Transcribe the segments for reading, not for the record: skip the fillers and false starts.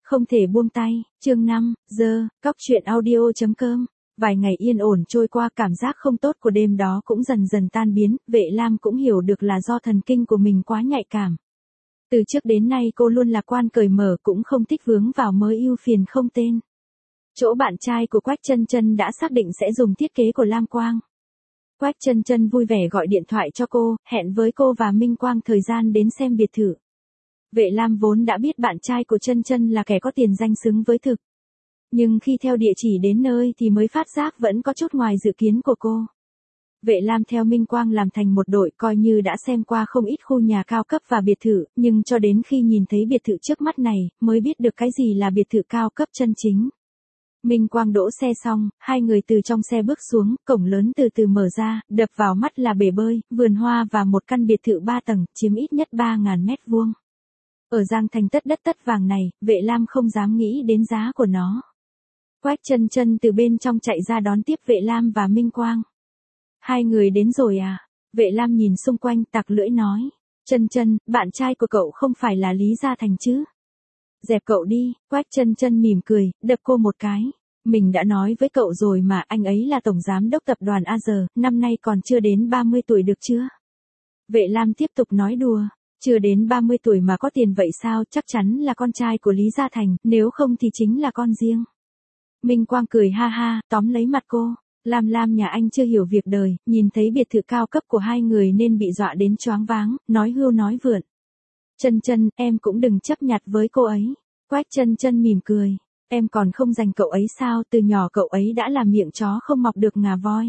Không thể buông tay, chương 5, Cóc truyện audio.com. Vài ngày yên ổn trôi qua, cảm giác không tốt của đêm đó cũng dần dần tan biến, Vệ Lam cũng hiểu được là do thần kinh của mình quá nhạy cảm. Từ trước đến nay cô luôn lạc quan cởi mở, cũng không thích vướng vào mớ ưu phiền không tên. Chỗ bạn trai của Quách Chân Chân đã xác định sẽ dùng thiết kế của Lam Quang. Quách Chân Chân vui vẻ gọi điện thoại cho cô, hẹn với cô và Minh Quang thời gian đến xem biệt thự. Vệ Lam vốn đã biết bạn trai của Chân Chân là kẻ có tiền danh xứng với thực. Nhưng khi theo địa chỉ đến nơi thì mới phát giác vẫn có chút ngoài dự kiến của cô. Vệ Lam theo Minh Quang làm thành một đội, coi như đã xem qua không ít khu nhà cao cấp và biệt thự, nhưng cho đến khi nhìn thấy biệt thự trước mắt này, mới biết được cái gì là biệt thự cao cấp chân chính. Minh Quang đỗ xe xong, hai người từ trong xe bước xuống, cổng lớn từ từ mở ra, đập vào mắt là bể bơi, vườn hoa và một căn biệt thự 3 tầng, chiếm ít nhất 3.000 mét vuông. Ở Giang Thành đất vàng này, Vệ Lam không dám nghĩ đến giá của nó. Quách Chân Chân từ bên trong chạy ra đón tiếp Vệ Lam và Minh Quang. Hai người đến rồi à? Vệ Lam nhìn xung quanh tặc lưỡi nói. Chân Chân, bạn trai của cậu không phải là Lý Gia Thành chứ? Dẹp cậu đi, Quách Chân Chân mỉm cười, đập cô một cái. Mình đã nói với cậu rồi mà, anh ấy là tổng giám đốc tập đoàn AG, năm nay còn chưa đến 30 tuổi được chưa? Vệ Lam tiếp tục nói đùa. Chưa đến 30 tuổi mà có tiền vậy sao, chắc chắn là con trai của Lý Gia Thành, nếu không thì chính là con riêng. Minh Quang cười ha ha, tóm lấy mặt cô. Lam nhà anh chưa hiểu việc đời, nhìn thấy biệt thự cao cấp của hai người nên bị dọa đến choáng váng, nói hưu nói vượn. Chân Chân, em cũng đừng chấp nhặt với cô ấy. Quách Chân Chân mỉm cười. Em còn không dành cậu ấy sao, từ nhỏ cậu ấy đã làm miệng chó không mọc được ngà voi.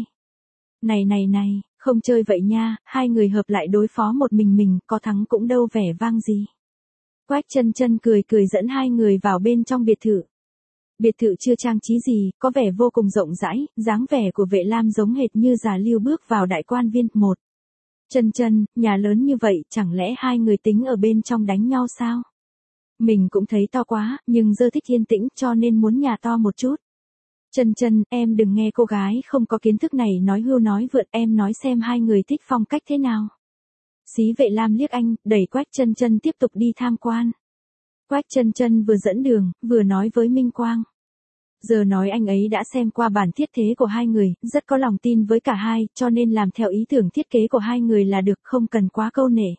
Này, không chơi vậy nha, hai người hợp lại đối phó một mình, có thắng cũng đâu vẻ vang gì. Quách Chân Chân cười dẫn hai người vào bên trong biệt thự. Biệt thự chưa trang trí gì, có vẻ vô cùng rộng rãi, dáng vẻ của Vệ Lam giống hệt như già Lưu bước vào đại quan viên. Một. Chân Chân, nhà lớn như vậy, chẳng lẽ hai người tính ở bên trong đánh nhau sao? Mình cũng thấy to quá, nhưng giờ thích yên tĩnh cho nên muốn nhà to một chút. Chân Chân, em đừng nghe cô gái không có kiến thức này nói hưu nói vượn, em nói xem hai người thích phong cách thế nào. Xí Vệ Lam liếc anh, đẩy Quách Chân Chân tiếp tục đi tham quan. Quách Chân Chân vừa dẫn đường, vừa nói với Minh Quang. Giờ nói anh ấy đã xem qua bản thiết kế của hai người, rất có lòng tin với cả hai, cho nên làm theo ý tưởng thiết kế của hai người là được, không cần quá câu nể.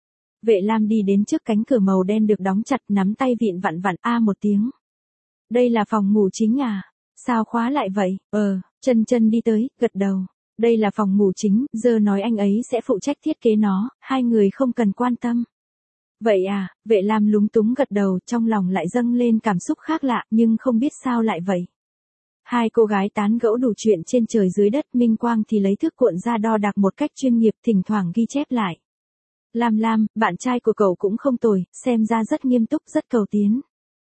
Vệ Lam đi đến trước cánh cửa màu đen được đóng chặt, nắm tay vịn vặn một tiếng. Đây là phòng ngủ chính à? Sao khóa lại vậy? Chân Chân đi tới, gật đầu. Đây là phòng ngủ chính, giờ nói anh ấy sẽ phụ trách thiết kế nó, hai người không cần quan tâm. Vậy à, Vệ Lam lúng túng gật đầu, trong lòng lại dâng lên cảm xúc khác lạ, nhưng không biết sao lại vậy. Hai cô gái tán gẫu đủ chuyện trên trời dưới đất, Minh Quang thì lấy thước cuộn ra đo đạc một cách chuyên nghiệp, thỉnh thoảng ghi chép lại. Lam, bạn trai của cậu cũng không tồi, xem ra rất nghiêm túc, rất cầu tiến.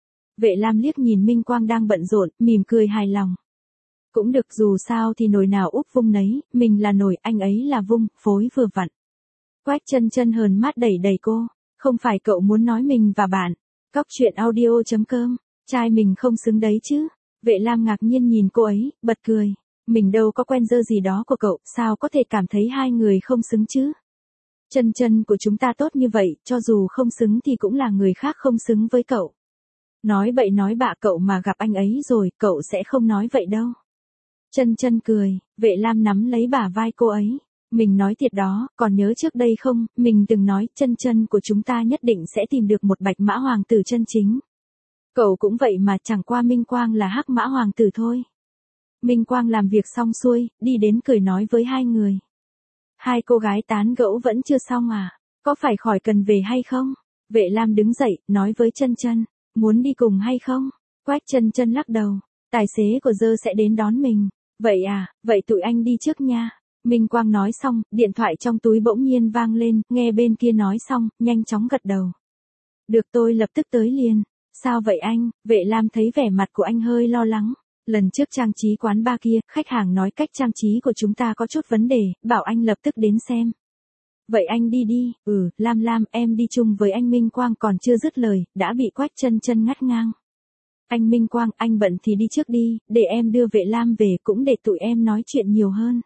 Vệ Lam liếc nhìn Minh Quang đang bận rộn, mỉm cười hài lòng. Cũng được, dù sao thì nồi nào úp vung nấy, mình là nồi, anh ấy là vung, phối vừa vặn. Quách Chân Chân hờn mắt đẩy cô. Không phải cậu muốn nói mình và bạn, Cóc truyện audio.com, trai mình không xứng đấy chứ? Vệ Lam ngạc nhiên nhìn cô ấy, bật cười. Mình đâu có quen dơ gì đó của cậu, sao có thể cảm thấy hai người không xứng chứ? Chân Chân của chúng ta tốt như vậy, cho dù không xứng thì cũng là người khác không xứng với cậu. Nói bậy nói bạ, cậu mà gặp anh ấy rồi, cậu sẽ không nói vậy đâu. Chân Chân cười, Vệ Lam nắm lấy bả vai cô ấy. Mình nói thiệt đó, còn nhớ trước đây không, mình từng nói, Chân Chân của chúng ta nhất định sẽ tìm được một bạch mã hoàng tử chân chính. Cậu cũng vậy mà, chẳng qua Minh Quang là hắc mã hoàng tử thôi. Minh Quang làm việc xong xuôi, đi đến cười nói với hai người. Hai cô gái tán gẫu vẫn chưa xong à, có phải khỏi cần về hay không? Vệ Lam đứng dậy, nói với Chân Chân, muốn đi cùng hay không? Quách Chân Chân lắc đầu, tài xế của dơ sẽ đến đón mình. Vậy à, vậy tụi anh đi trước nha. Minh Quang nói xong, điện thoại trong túi bỗng nhiên vang lên, nghe bên kia nói xong, nhanh chóng gật đầu. Được, tôi lập tức tới liền. Sao vậy anh? Vệ Lam thấy vẻ mặt của anh hơi lo lắng. Lần trước trang trí quán bar kia, khách hàng nói cách trang trí của chúng ta có chút vấn đề, bảo anh lập tức đến xem. Vậy anh đi đi. Lam, em đi chung với anh. Minh Quang còn chưa dứt lời, đã bị Quách Chân Chân ngắt ngang. Anh Minh Quang, anh bận thì đi trước đi, để em đưa Vệ Lam về, cũng để tụi em nói chuyện nhiều hơn.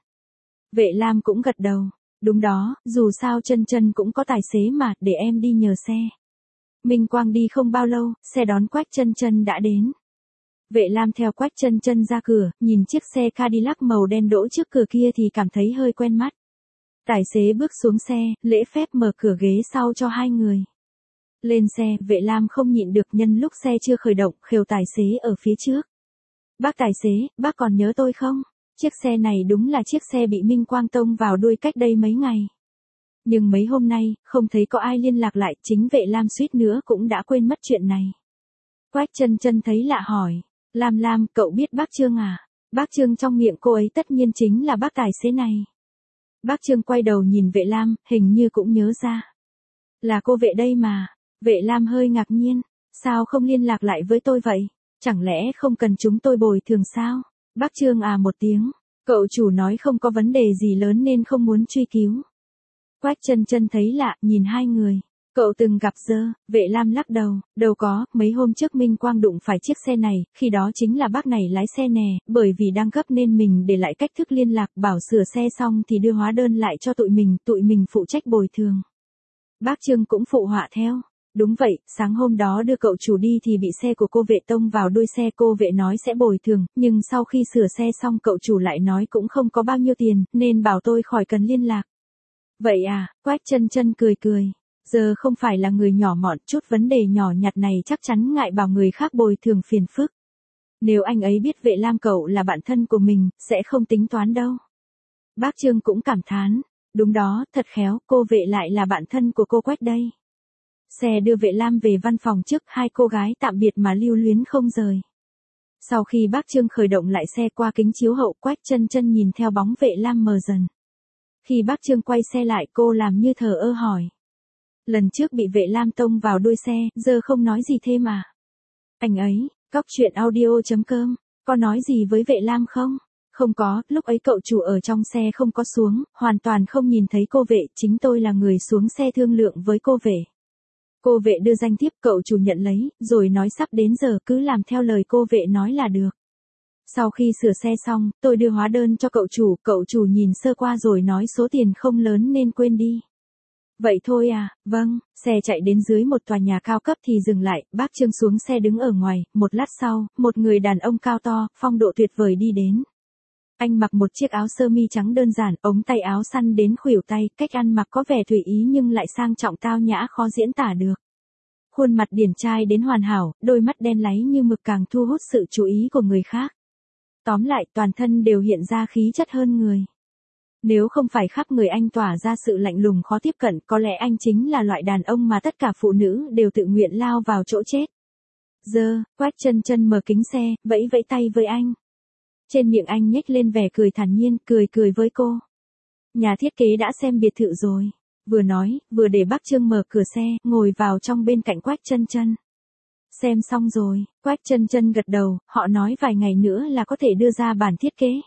Vệ Lam cũng gật đầu. Đúng đó, dù sao Chân Chân cũng có tài xế mà, để em đi nhờ xe. Minh Quang đi không bao lâu, xe đón Quách Chân Chân đã đến. Vệ Lam theo Quách Chân Chân ra cửa, nhìn chiếc xe Cadillac màu đen đỗ trước cửa kia thì cảm thấy hơi quen mắt. Tài xế bước xuống xe, lễ phép mở cửa ghế sau cho hai người. Lên xe, Vệ Lam không nhịn được nhân lúc xe chưa khởi động, khều tài xế ở phía trước. Bác tài xế, bác còn nhớ tôi không? Chiếc xe này đúng là chiếc xe bị Minh Quang tông vào đuôi cách đây mấy ngày. Nhưng mấy hôm nay, không thấy có ai liên lạc lại, chính Vệ Lam suýt nữa cũng đã quên mất chuyện này. Quách Chân Chân thấy lạ hỏi, Lam, cậu biết bác Trương à? Bác Trương trong miệng cô ấy tất nhiên chính là bác tài xế này. Bác Trương quay đầu nhìn Vệ Lam, hình như cũng nhớ ra. Là cô Vệ đây mà. Vệ Lam hơi ngạc nhiên, sao không liên lạc lại với tôi vậy? Chẳng lẽ không cần chúng tôi bồi thường sao? Bác Trương à một tiếng, cậu chủ nói không có vấn đề gì lớn nên không muốn truy cứu. Quách Chân Chân thấy lạ, nhìn hai người. Cậu từng gặp Dơ? Vệ Lam lắc đầu, đâu có, mấy hôm trước Minh Quang đụng phải chiếc xe này, khi đó chính là bác này lái xe nè, bởi vì đang gấp nên mình để lại cách thức liên lạc, bảo sửa xe xong thì đưa hóa đơn lại cho tụi mình phụ trách bồi thường. Bác Trương cũng phụ họa theo. Đúng vậy, sáng hôm đó đưa cậu chủ đi thì bị xe của cô Vệ tông vào đuôi xe, cô Vệ nói sẽ bồi thường, nhưng sau khi sửa xe xong cậu chủ lại nói cũng không có bao nhiêu tiền, nên bảo tôi khỏi cần liên lạc. Vậy à, Quách Chân Chân cười. Giờ không phải là người nhỏ mọn, chút vấn đề nhỏ nhặt này chắc chắn ngại bảo người khác bồi thường phiền phức. Nếu anh ấy biết Vệ Lam cậu là bạn thân của mình, sẽ không tính toán đâu. Bác Trương cũng cảm thán, đúng đó, thật khéo, cô Vệ lại là bạn thân của cô Quách đây. Xe đưa Vệ Lam về văn phòng trước, hai cô gái tạm biệt mà lưu luyến không rời. Sau khi bác Trương khởi động lại xe qua kính chiếu hậu, Quách Chân Chân nhìn theo bóng Vệ Lam mờ dần. Khi bác Trương quay xe lại, cô làm như thờ ơ hỏi. Lần trước bị Vệ Lam tông vào đuôi xe, giờ không nói gì thêm à? Anh ấy, coctruyện.audio.com, có nói gì với Vệ Lam không? Không có, lúc ấy cậu chủ ở trong xe không có xuống, hoàn toàn không nhìn thấy cô Vệ, chính tôi là người xuống xe thương lượng với cô Vệ. Cô Vệ đưa danh thiếp, cậu chủ nhận lấy, rồi nói sắp đến giờ cứ làm theo lời cô Vệ nói là được. Sau khi sửa xe xong, tôi đưa hóa đơn cho cậu chủ nhìn sơ qua rồi nói số tiền không lớn nên quên đi. Vậy thôi à, vâng, xe chạy đến dưới một tòa nhà cao cấp thì dừng lại, bác Trương xuống xe đứng ở ngoài, một lát sau, một người đàn ông cao to, phong độ tuyệt vời đi đến. Anh mặc một chiếc áo sơ mi trắng đơn giản, ống tay áo săn đến khuỷu tay, cách ăn mặc có vẻ tùy ý nhưng lại sang trọng tao nhã khó diễn tả được. Khuôn mặt điển trai đến hoàn hảo, đôi mắt đen láy như mực càng thu hút sự chú ý của người khác. Tóm lại, toàn thân đều hiện ra khí chất hơn người. Nếu không phải khắp người anh tỏa ra sự lạnh lùng khó tiếp cận, có lẽ anh chính là loại đàn ông mà tất cả phụ nữ đều tự nguyện lao vào chỗ chết. Giờ, Quách Chân Chân mở kính xe, vẫy tay với anh. Trên miệng anh nhếch lên vẻ cười thản nhiên, cười với cô. Nhà thiết kế đã xem biệt thự rồi. Vừa nói, vừa để bác Trương mở cửa xe, ngồi vào trong bên cạnh Quách Chân Chân. Xem xong rồi, Quách Chân Chân gật đầu, họ nói vài ngày nữa là có thể đưa ra bản thiết kế.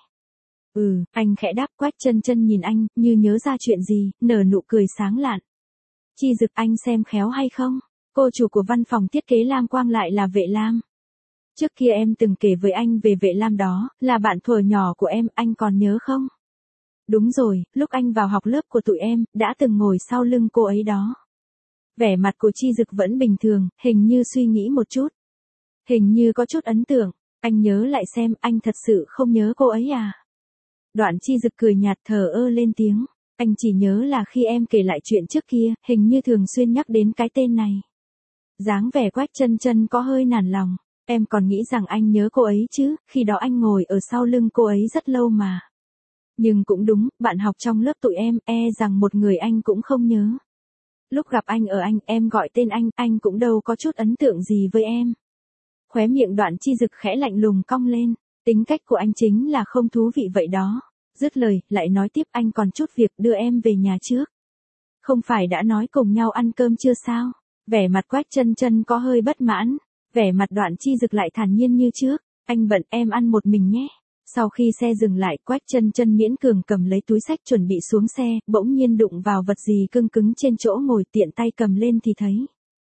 Anh khẽ đáp. Quách Chân Chân nhìn anh, như nhớ ra chuyện gì, nở nụ cười sáng lạn. Chi Dực, anh xem khéo hay không? Cô chủ của văn phòng thiết kế Lam Quang lại là Vệ Lam. Trước kia em từng kể với anh về Vệ Lam đó, là bạn thuở nhỏ của em, anh còn nhớ không? Đúng rồi, lúc anh vào học lớp của tụi em, đã từng ngồi sau lưng cô ấy đó. Vẻ mặt của Chi Dực vẫn bình thường, hình như suy nghĩ một chút. Hình như có chút ấn tượng, anh nhớ lại xem, anh thật sự không nhớ cô ấy à? Đoạn Chi Dực cười nhạt thờ ơ lên tiếng, anh chỉ nhớ là khi em kể lại chuyện trước kia, hình như thường xuyên nhắc đến cái tên này. Dáng vẻ Quách Chân Chân có hơi nản lòng, em còn nghĩ rằng anh nhớ cô ấy chứ, khi đó anh ngồi ở sau lưng cô ấy rất lâu mà. Nhưng cũng đúng, bạn học trong lớp tụi em, rằng một người anh cũng không nhớ. Lúc gặp anh ở em gọi tên anh cũng đâu có chút ấn tượng gì với em. Khóe miệng Đoạn Chi Dực khẽ lạnh lùng cong lên, tính cách của anh chính là không thú vị vậy đó. Dứt lời, lại nói tiếp, anh còn chút việc, đưa em về nhà trước. Không phải đã nói cùng nhau ăn cơm chưa sao? Vẻ mặt Quách Chân Chân có hơi bất mãn, vẻ mặt Đoạn Chi Dực lại thản nhiên như trước, anh bận, em ăn một mình nhé. Sau khi xe dừng lại, Quách Chân Chân miễn cường cầm lấy túi xách chuẩn bị xuống xe, bỗng nhiên đụng vào vật gì cứng cứng trên chỗ ngồi, tiện tay cầm lên thì thấy.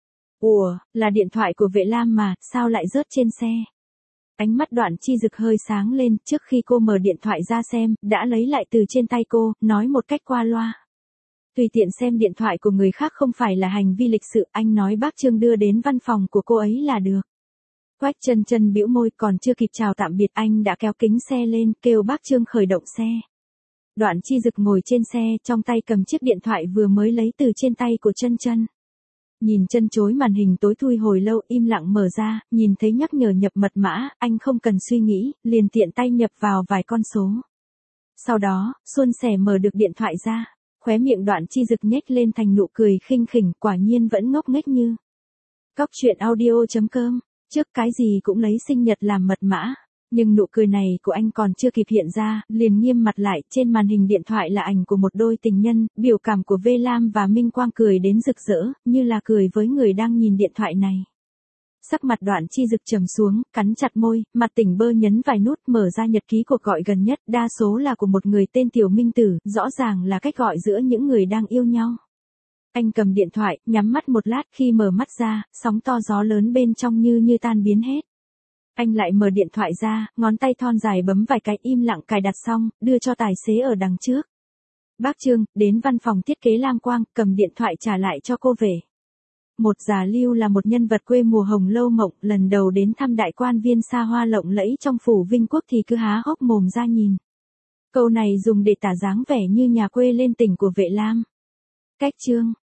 Ủa, là điện thoại của Vệ Lam mà, sao lại rớt trên xe? Ánh mắt Đoạn Chi Dực hơi sáng lên, trước khi cô mở điện thoại ra xem, đã lấy lại từ trên tay cô, nói một cách qua loa. Tùy tiện xem điện thoại của người khác không phải là hành vi lịch sự, anh nói bác Trương đưa đến văn phòng của cô ấy là được. Quách Chân Chân bĩu môi, còn chưa kịp chào tạm biệt anh đã kéo kính xe lên, kêu bác Trương khởi động xe. Đoạn Chi Dực ngồi trên xe, trong tay cầm chiếc điện thoại vừa mới lấy từ trên tay của Chân Chân. Nhìn chân chối màn hình tối thui hồi lâu, im lặng mở ra, nhìn thấy nhắc nhở nhập mật mã, anh không cần suy nghĩ, liền tiện tay nhập vào vài con số. Sau đó, suôn sẻ mở được điện thoại ra, khóe miệng Đoạn Chi Dực nhếch lên thành nụ cười khinh khỉnh, quả nhiên vẫn ngốc nghếch như. Cóc truyện audio.com, trước cái gì cũng lấy sinh nhật làm mật mã. Nhưng nụ cười này của anh còn chưa kịp hiện ra, liền nghiêm mặt lại, trên màn hình điện thoại là ảnh của một đôi tình nhân, biểu cảm của Vê Lam và Minh Quang cười đến rực rỡ, như là cười với người đang nhìn điện thoại này. Sắc mặt Đoạn Chi Dực trầm xuống, cắn chặt môi, mặt tỉnh bơ nhấn vài nút, mở ra nhật ký cuộc gọi gần nhất, đa số là của một người tên Tiểu Minh Tử, rõ ràng là cách gọi giữa những người đang yêu nhau. Anh cầm điện thoại, nhắm mắt một lát, khi mở mắt ra, sóng to gió lớn bên trong như tan biến hết. Anh lại mở điện thoại ra, ngón tay thon dài bấm vài cái, im lặng cài đặt xong, đưa cho tài xế ở đằng trước. Bác Trương, đến văn phòng thiết kế Lam Quang, cầm điện thoại trả lại cho cô về. Một già Lưu là một nhân vật quê mùa hồng lâu mộng, lần đầu đến thăm đại quan viên xa hoa lộng lẫy trong phủ Vinh Quốc thì cứ há hốc mồm ra nhìn. Câu này dùng để tả dáng vẻ như nhà quê lên tỉnh của Vệ Lam. Cách Trương.